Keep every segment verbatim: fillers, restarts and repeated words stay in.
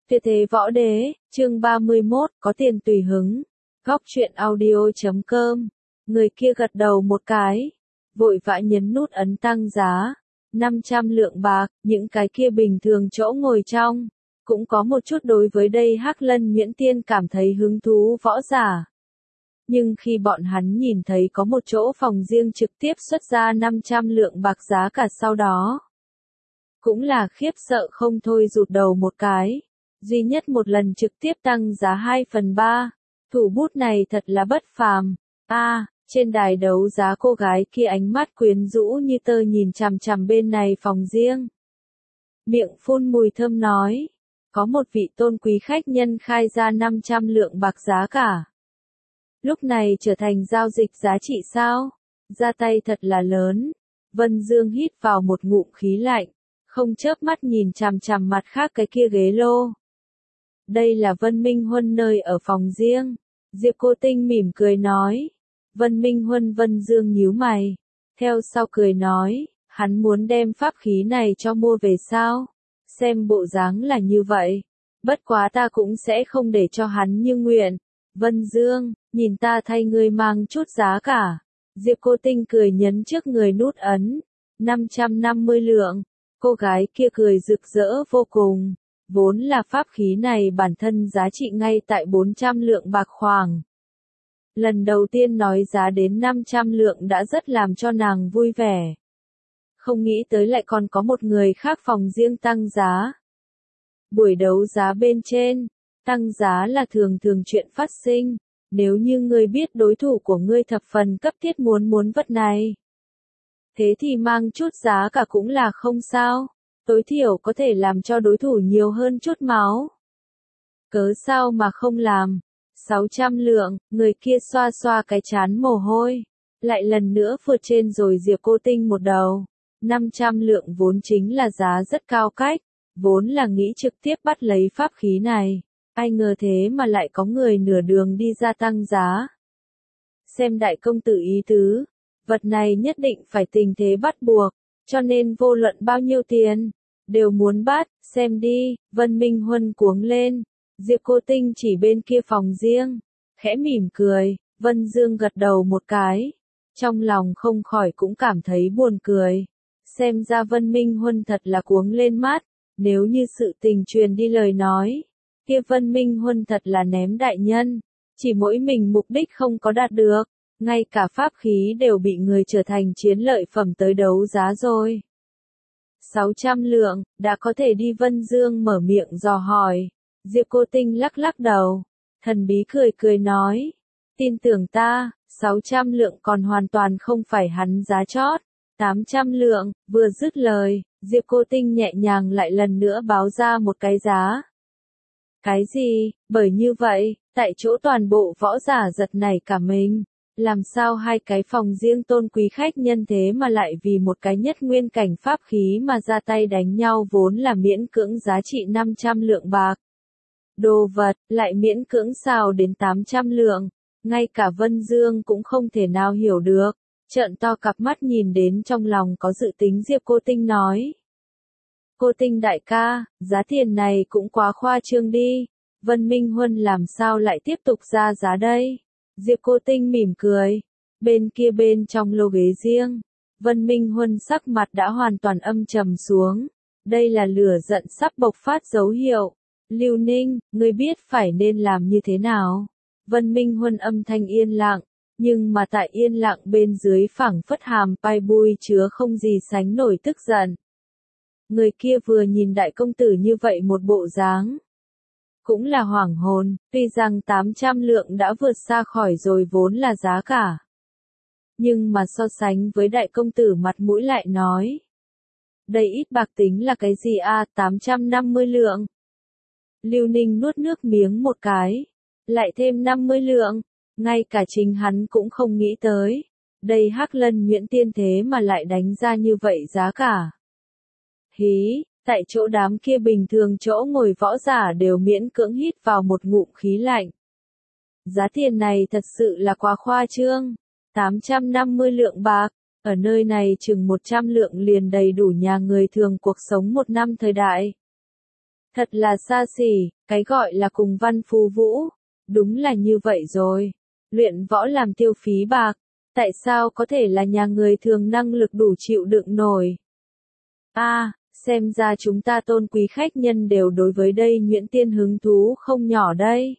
Tuyệt thế võ đế, chương ba mươi mốt, có tiền tùy hứng. Góc truyện audio chấm com. Người kia gật đầu một cái, vội vã nhấn nút ấn tăng giá. năm trăm lượng bạc, những cái kia bình thường chỗ ngồi trong. Cũng có một chút đối với đây Hắc Lân Nhuyễn Tiên cảm thấy hứng thú võ giả. Nhưng khi bọn hắn nhìn thấy có một chỗ phòng riêng trực tiếp xuất ra năm trăm lượng bạc giá cả sau đó. Cũng là khiếp sợ không thôi rụt đầu một cái. Duy nhất một lần trực tiếp tăng giá hai phần ba. Thủ bút này thật là bất phàm. A, à, trên đài đấu giá cô gái kia ánh mắt quyến rũ như tơ nhìn chằm chằm bên này phòng riêng. Miệng phun mùi thơm nói. Có một vị tôn quý khách nhân khai ra năm trăm lượng bạc giá cả. Lúc này trở thành giao dịch giá trị sao? Ra tay thật là lớn. Vân Dương hít vào một ngụm khí lạnh. Không chớp mắt nhìn chằm chằm mặt khác cái kia ghế lô. Đây là Vân Minh Huân nơi ở phòng riêng. Diệp Cô Tinh mỉm cười nói. Vân Minh Huân Vân Dương nhíu mày. Theo sau cười nói, hắn muốn đem pháp khí này cho mua về sao? Xem bộ dáng là như vậy. Bất quá ta cũng sẽ không để cho hắn như nguyện. Vân Dương, nhìn ta thay ngươi mang chút giá cả. Diệp Cô Tinh cười nhấn trước người nút ấn. năm trăm năm mươi lượng. Cô gái kia cười rực rỡ vô cùng. Vốn là pháp khí này bản thân giá trị ngay tại bốn trăm lượng bạc khoảng. Lần đầu tiên nói giá đến năm trăm lượng đã rất làm cho nàng vui vẻ. Không nghĩ tới lại còn có một người khác phòng riêng tăng giá. Buổi đấu giá bên trên, tăng giá là thường thường chuyện phát sinh. Nếu như ngươi biết đối thủ của ngươi thập phần cấp thiết muốn muốn vật này. Thế thì mang chút giá cả cũng là không sao. Tối thiểu có thể làm cho đối thủ nhiều hơn chút máu. Cớ sao mà không làm? sáu trăm lượng, người kia xoa xoa cái chán mồ hôi. Lại lần nữa vượt trên rồi Diệp Cô Tinh một đầu. năm trăm lượng vốn chính là giá rất cao cách. Vốn là nghĩ trực tiếp bắt lấy pháp khí này. Ai ngờ thế mà lại có người nửa đường đi ra tăng giá. Xem đại công tử ý tứ. Vật này nhất định phải tình thế bắt buộc. Cho nên vô luận bao nhiêu tiền. Đều muốn bắt, xem đi, Vân Minh Huân cuống lên. Diệp Cô Tinh chỉ bên kia phòng riêng. Khẽ mỉm cười, Vân Dương gật đầu một cái. Trong lòng không khỏi cũng cảm thấy buồn cười. Xem ra Vân Minh Huân thật là cuống lên mắt. Nếu như sự tình truyền đi lời nói. Kia Vân Minh Huân thật là ném đại nhân. Chỉ mỗi mình mục đích không có đạt được. Ngay cả pháp khí đều bị người trở thành chiến lợi phẩm tới đấu giá rồi. sáu trăm lượng, đã có thể đi. Vân Dương mở miệng dò hỏi. Diệp Cô Tinh lắc lắc đầu. Thần bí cười cười nói. Tin tưởng ta, sáu trăm lượng còn hoàn toàn không phải hắn giá chót. tám trăm lượng, vừa dứt lời, Diệp Cô Tinh nhẹ nhàng lại lần nữa báo ra một cái giá. Cái gì? Bởi như vậy, tại chỗ toàn bộ võ giả giật nảy cả mình. Làm sao hai cái phòng riêng tôn quý khách nhân thế mà lại vì một cái nhất nguyên cảnh pháp khí mà ra tay đánh nhau vốn là miễn cưỡng giá trị năm trăm lượng bạc. Đồ vật, lại miễn cưỡng sao đến tám trăm lượng. Ngay cả Vân Dương cũng không thể nào hiểu được. Trợn to cặp mắt nhìn đến trong lòng có dự tính. Diệp Cô Tinh nói. Cô Tinh đại ca, giá tiền này cũng quá khoa trương đi. Vân Minh Huân làm sao lại tiếp tục ra giá đây? Diệp Cô Tinh mỉm cười. Bên kia bên trong lô ghế riêng. Vân Minh Huân sắc mặt đã hoàn toàn âm trầm xuống. Đây là lửa giận sắp bộc phát dấu hiệu. Lưu Ninh, ngươi biết phải nên làm như thế nào? Vân Minh Huân âm thanh yên lặng. Nhưng mà tại yên lặng bên dưới phảng phất hàm pai bui chứa không gì sánh nổi tức giận. Người kia vừa nhìn đại công tử như vậy một bộ dáng. Cũng là hoảng hồn, tuy rằng tám trăm lượng đã vượt xa khỏi rồi vốn là giá cả. Nhưng mà so sánh với đại công tử mặt mũi lại nói. Đây ít bạc tính là cái gì a? tám trăm năm mươi lượng. Lưu Ninh nuốt nước miếng một cái. Lại thêm năm mươi lượng. Ngay cả chính hắn cũng không nghĩ tới. Đây Hắc Lân Nhuyễn Tiên thế mà lại đánh ra như vậy giá cả. Hí, tại chỗ đám kia bình thường chỗ ngồi võ giả đều miễn cưỡng hít vào một ngụm khí lạnh. Giá tiền này thật sự là quá khoa trương. tám trăm năm mươi lượng bạc. Ở nơi này chừng một trăm lượng liền đầy đủ nhà người thường cuộc sống một năm thời đại. Thật là xa xỉ, cái gọi là cùng văn phú vũ. Đúng là như vậy rồi. Luyện võ làm tiêu phí bạc. Tại sao có thể là nhà người thường năng lực đủ chịu đựng nổi? A, à, xem ra chúng ta tôn quý khách nhân đều đối với đây Nhuyễn Tiên hứng thú không nhỏ đây.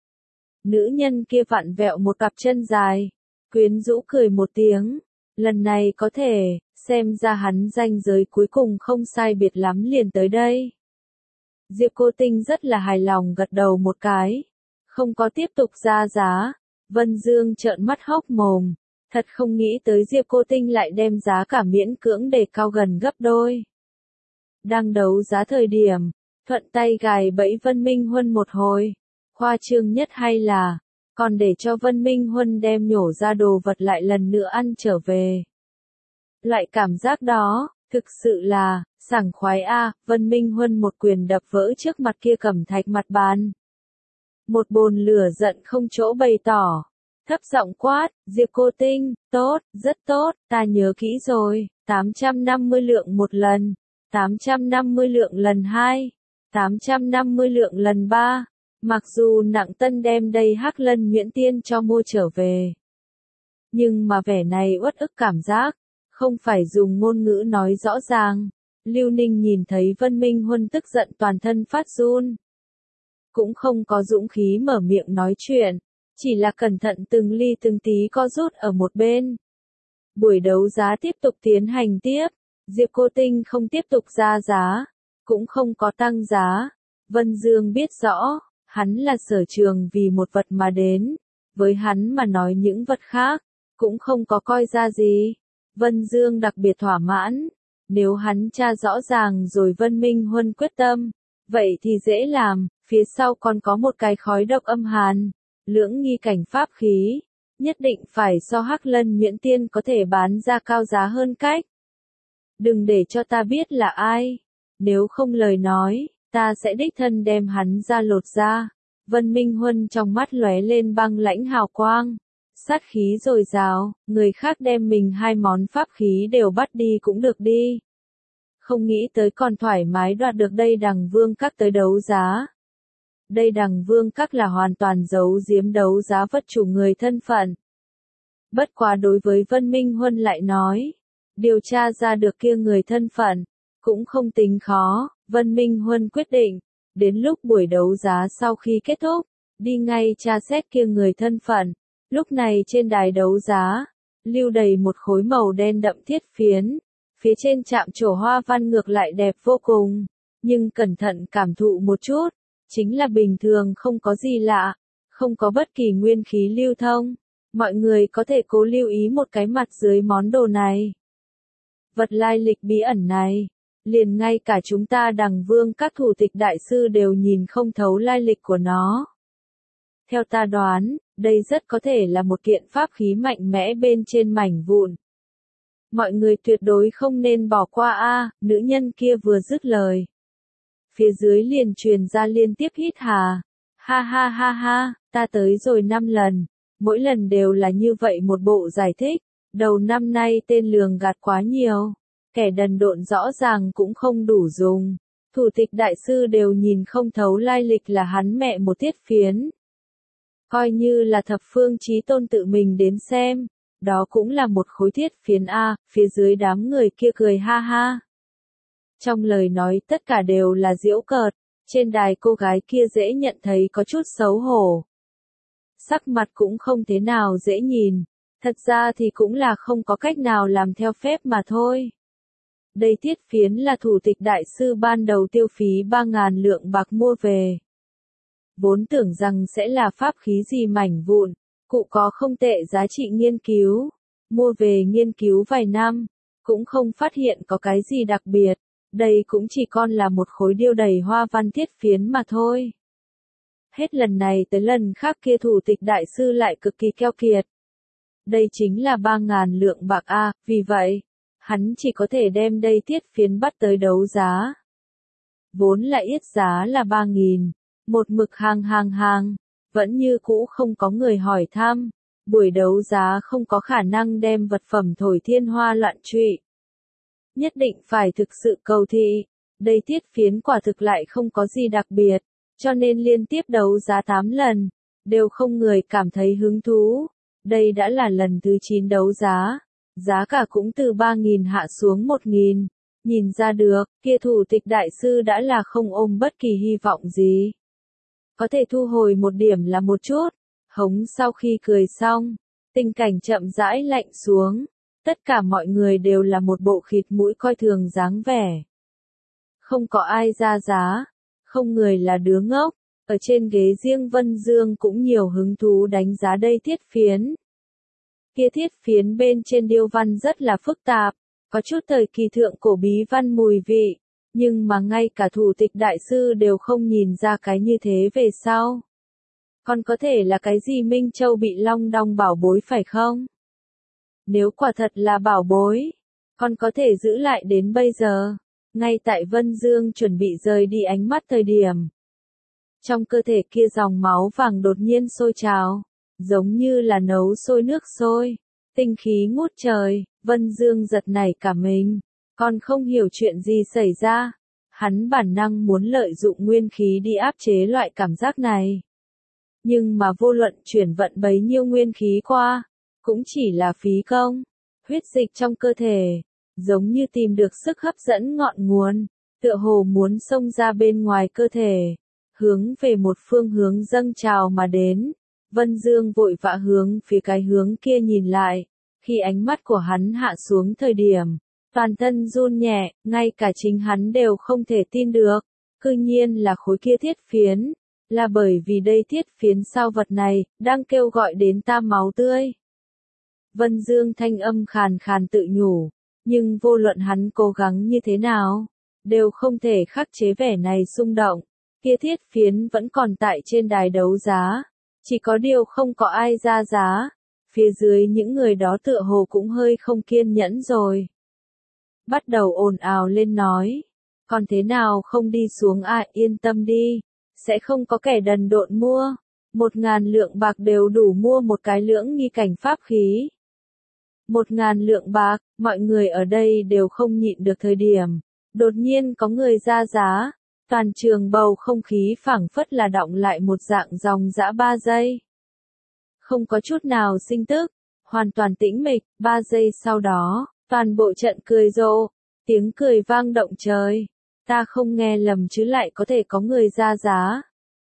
Nữ nhân kia vặn vẹo một cặp chân dài, quyến rũ cười một tiếng. Lần này có thể, xem ra hắn ranh giới cuối cùng không sai biệt lắm liền tới đây. Diệp Cô Tinh rất là hài lòng gật đầu một cái. Không có tiếp tục ra giá. Vân Dương trợn mắt hốc mồm. Thật không nghĩ tới Diệp Cô Tinh lại đem giá cả miễn cưỡng đề cao gần gấp đôi. Đang đấu giá thời điểm, thuận tay gài bẫy Vân Minh Huân một hồi. Khoa trương nhất hay là, còn để cho Vân Minh Huân đem nhổ ra đồ vật lại lần nữa ăn trở về. Loại cảm giác đó, thực sự là, sảng khoái a. Vân Minh Huân một quyền đập vỡ trước mặt kia cẩm thạch mặt bàn. Một bồn lửa giận không chỗ bày tỏ. Thấp giọng quát, Diệp Cô Tinh, tốt, rất tốt, ta nhớ kỹ rồi, tám trăm năm mươi lượng một lần, tám trăm năm mươi lượng lần hai, tám trăm năm mươi lượng lần ba. Mặc dù nặng tân đem đây Hắc Lân Nhuyễn Tiên cho mua trở về. Nhưng mà vẻ này uất ức cảm giác, không phải dùng ngôn ngữ nói rõ ràng. Lưu Ninh nhìn thấy Vân Minh Huân tức giận toàn thân phát run. Cũng không có dũng khí mở miệng nói chuyện, chỉ là cẩn thận từng ly từng tí co rút ở một bên. Buổi đấu giá tiếp tục tiến hành tiếp, Diệp Cô Tinh không tiếp tục ra giá, cũng không có tăng giá. Vân Dương biết rõ, hắn là sở trường vì một vật mà đến, với hắn mà nói những vật khác, cũng không có coi ra gì. Vân Dương đặc biệt thỏa mãn, nếu hắn tra rõ ràng rồi Vân Minh Huân quyết tâm, vậy thì dễ làm, phía sau còn có một cái khói độc âm hàn, lưỡng nghi cảnh pháp khí, nhất định phải so Hắc Lân Nhuyễn Tiên có thể bán ra cao giá hơn cách. Đừng để cho ta biết là ai, nếu không lời nói, ta sẽ đích thân đem hắn ra lột ra. Vân Minh Huân trong mắt lóe lên băng lãnh hào quang, sát khí dồi dào, người khác đem mình hai món pháp khí đều bắt đi cũng được đi. Không nghĩ tới còn thoải mái đoạt được đây Đằng Vương Các tới đấu giá. Đây Đằng Vương Các là hoàn toàn giấu giếm đấu giá vật chủ người thân phận. Bất quá đối với Vân Minh Huân lại nói, điều tra ra được kia người thân phận, cũng không tính khó. Vân Minh Huân quyết định, đến lúc buổi đấu giá sau khi kết thúc, đi ngay tra xét kia người thân phận. Lúc này trên đài đấu giá, lưu đầy một khối màu đen đậm thiết phiến, phía trên chạm trổ hoa văn ngược lại đẹp vô cùng, nhưng cẩn thận cảm thụ một chút, chính là bình thường không có gì lạ, không có bất kỳ nguyên khí lưu thông. Mọi người có thể cố lưu ý một cái mặt dưới món đồ này. Vật lai lịch bí ẩn này, liền ngay cả chúng ta Đằng Vương Các thủ tịch đại sư đều nhìn không thấu lai lịch của nó. Theo ta đoán, đây rất có thể là một kiện pháp khí mạnh mẽ bên trên mảnh vụn. Mọi người tuyệt đối không nên bỏ qua a. Nữ nhân kia vừa dứt lời, phía dưới liền truyền ra liên tiếp hít hà. Ha ha ha ha, ta tới rồi năm lần, mỗi lần đều là như vậy một bộ giải thích. Đầu năm nay tên lường gạt quá nhiều, kẻ đần độn rõ ràng cũng không đủ dùng. Thủ tịch đại sư đều nhìn không thấu lai lịch là hắn mẹ một tiết phiến. Coi như là thập phương chí tôn tự mình đến xem, đó cũng là một khối thiết phiến A. Phía dưới đám người kia cười ha ha. Trong lời nói tất cả đều là giễu cợt, trên đài cô gái kia dễ nhận thấy có chút xấu hổ. Sắc mặt cũng không thế nào dễ nhìn, thật ra thì cũng là không có cách nào làm theo phép mà thôi. Đây thiết phiến là thủ tịch đại sư ban đầu tiêu phí ba ngàn lượng bạc mua về. Vốn tưởng rằng sẽ là pháp khí gì mảnh vụn, cụ có không tệ giá trị nghiên cứu. Mua về nghiên cứu vài năm, cũng không phát hiện có cái gì đặc biệt. Đây cũng chỉ còn là một khối điêu đầy hoa văn thiết phiến mà thôi. Hết lần này tới lần khác kia thủ tịch đại sư lại cực kỳ keo kiệt. Đây chính là ba ngàn lượng bạc A, vì vậy, hắn chỉ có thể đem đây thiết phiến bắt tới đấu giá. Vốn là yết giá là ba nghìn, một mực hàng hàng hàng, vẫn như cũ không có người hỏi thăm. Buổi đấu giá không có khả năng đem vật phẩm thổi thiên hoa loạn trụy. Nhất định phải thực sự cầu thị, Đây thiết phiến quả thực lại không có gì đặc biệt, cho nên liên tiếp đấu giá tám lần, đều không người cảm thấy hứng thú. Đây đã là lần thứ chín đấu giá, giá cả cũng từ ba nghìn hạ xuống một nghìn. Nhìn ra được, kia thủ tịch đại sư đã là không ôm bất kỳ hy vọng gì. Có thể thu hồi một điểm là một chút. Hống sau khi cười xong, tình cảnh chậm rãi lạnh xuống. Tất cả mọi người đều là một bộ khịt mũi coi thường dáng vẻ. Không có ai ra giá, không người là đứa ngốc. Ở trên ghế riêng Vân Dương cũng nhiều hứng thú đánh giá đây thiết phiến. Kia thiết phiến bên trên điêu văn rất là phức tạp, có chút thời kỳ thượng cổ bí văn mùi vị, nhưng mà ngay cả thủ tịch đại sư đều không nhìn ra cái như thế về sau. Còn có thể là cái gì Minh Châu bị long đong bảo bối phải không? Nếu quả thật là bảo bối, còn có thể giữ lại đến bây giờ. Ngay tại Vân Dương chuẩn bị rời đi ánh mắt thời điểm. Trong cơ thể kia dòng máu vàng đột nhiên sôi trào, giống như là nấu sôi nước sôi, tinh khí ngút trời, Vân Dương giật nảy cả mình, còn không hiểu chuyện gì xảy ra. Hắn bản năng muốn lợi dụng nguyên khí đi áp chế loại cảm giác này. Nhưng mà vô luận chuyển vận bấy nhiêu nguyên khí qua, cũng chỉ là phí công. Huyết dịch trong cơ thể, giống như tìm được sức hấp dẫn ngọn nguồn, tựa hồ muốn xông ra bên ngoài cơ thể, hướng về một phương hướng dâng trào mà đến. Vân Dương vội vã hướng phía cái hướng kia nhìn lại, khi ánh mắt của hắn hạ xuống thời điểm, toàn thân run nhẹ, ngay cả chính hắn đều không thể tin được, cư nhiên là khối kia thiết phiến, là bởi vì đây thiết phiến sao vật này, đang kêu gọi đến ta máu tươi. Vân Dương thanh âm khàn khàn tự nhủ, nhưng vô luận hắn cố gắng như thế nào, đều không thể khắc chế vẻ này xung động, kia thiết phiến vẫn còn tại trên đài đấu giá, chỉ có điều không có ai ra giá, phía dưới những người đó tựa hồ cũng hơi không kiên nhẫn rồi. Bắt đầu ồn ào lên nói, còn thế nào không đi xuống à, yên tâm đi, sẽ không có kẻ đần độn mua, một ngàn lượng bạc đều đủ mua một cái lưỡng nghi cảnh pháp khí. Một ngàn lượng bạc, mọi người ở đây đều không nhịn được thời điểm, đột nhiên có người ra giá, toàn trường bầu không khí phảng phất là đọng lại một dạng dòng dã ba giây. Không có chút nào sinh tức, hoàn toàn tĩnh mịch, ba giây sau đó, toàn bộ trận cười rộ, tiếng cười vang động trời, ta không nghe lầm chứ lại có thể có người ra giá.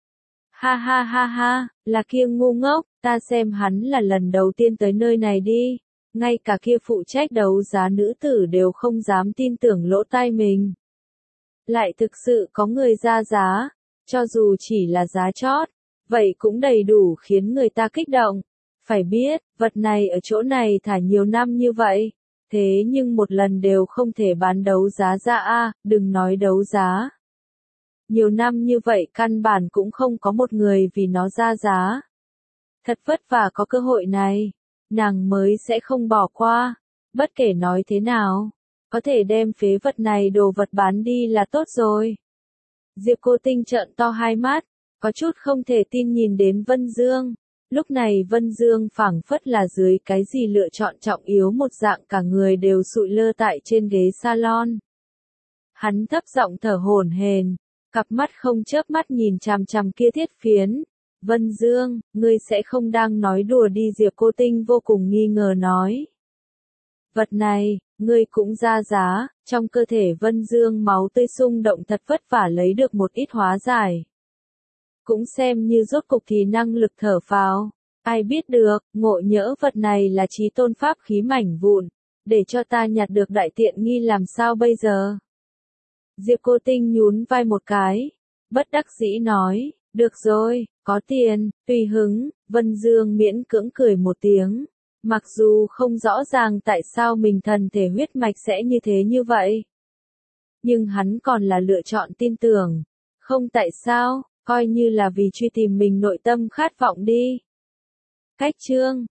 Ha ha ha ha, là kia ngu ngốc, ta xem hắn là lần đầu tiên tới nơi này đi. Ngay cả kia phụ trách đấu giá nữ tử đều không dám tin tưởng lỗ tai mình. Lại thực sự có người ra giá, cho dù chỉ là giá chót, vậy cũng đầy đủ khiến người ta kích động. Phải biết, vật này ở chỗ này thả nhiều năm như vậy, thế nhưng một lần đều không thể bán đấu giá ra a, đừng nói đấu giá. Nhiều năm như vậy căn bản cũng không có một người vì nó ra giá. Thật vất vả có cơ hội này, nàng mới sẽ không bỏ qua, bất kể nói thế nào, có thể đem phế vật này đồ vật bán đi là tốt rồi. Diệp Cô Tinh trợn to hai mắt, có chút không thể tin nhìn đến Vân Dương. Lúc này Vân Dương phảng phất là dưới cái gì lựa chọn trọng yếu một dạng, cả người đều sụi lơ tại trên ghế salon. Hắn thấp giọng thở hổn hển, cặp mắt không chớp mắt nhìn chằm chằm kia thiết phiến. Vân Dương, ngươi sẽ không đang nói đùa đi, Diệp Cô Tinh vô cùng nghi ngờ nói. Vật này, ngươi cũng ra giá, trong cơ thể Vân Dương máu tươi xung động thật vất vả lấy được một ít hóa giải. Cũng xem như rốt cục thì năng lực thở phào, ai biết được, ngộ nhỡ vật này là chí tôn pháp khí mảnh vụn, để cho ta nhặt được đại tiện nghi làm sao bây giờ? Diệp Cô Tinh nhún vai một cái, bất đắc dĩ nói, được rồi, có tiền, tùy hứng. Vân Dương miễn cưỡng cười một tiếng, mặc dù không rõ ràng tại sao mình thần thể huyết mạch sẽ như thế như vậy. Nhưng hắn còn là lựa chọn tin tưởng, không tại sao, coi như là vì truy tìm mình nội tâm khát vọng đi. Cách chương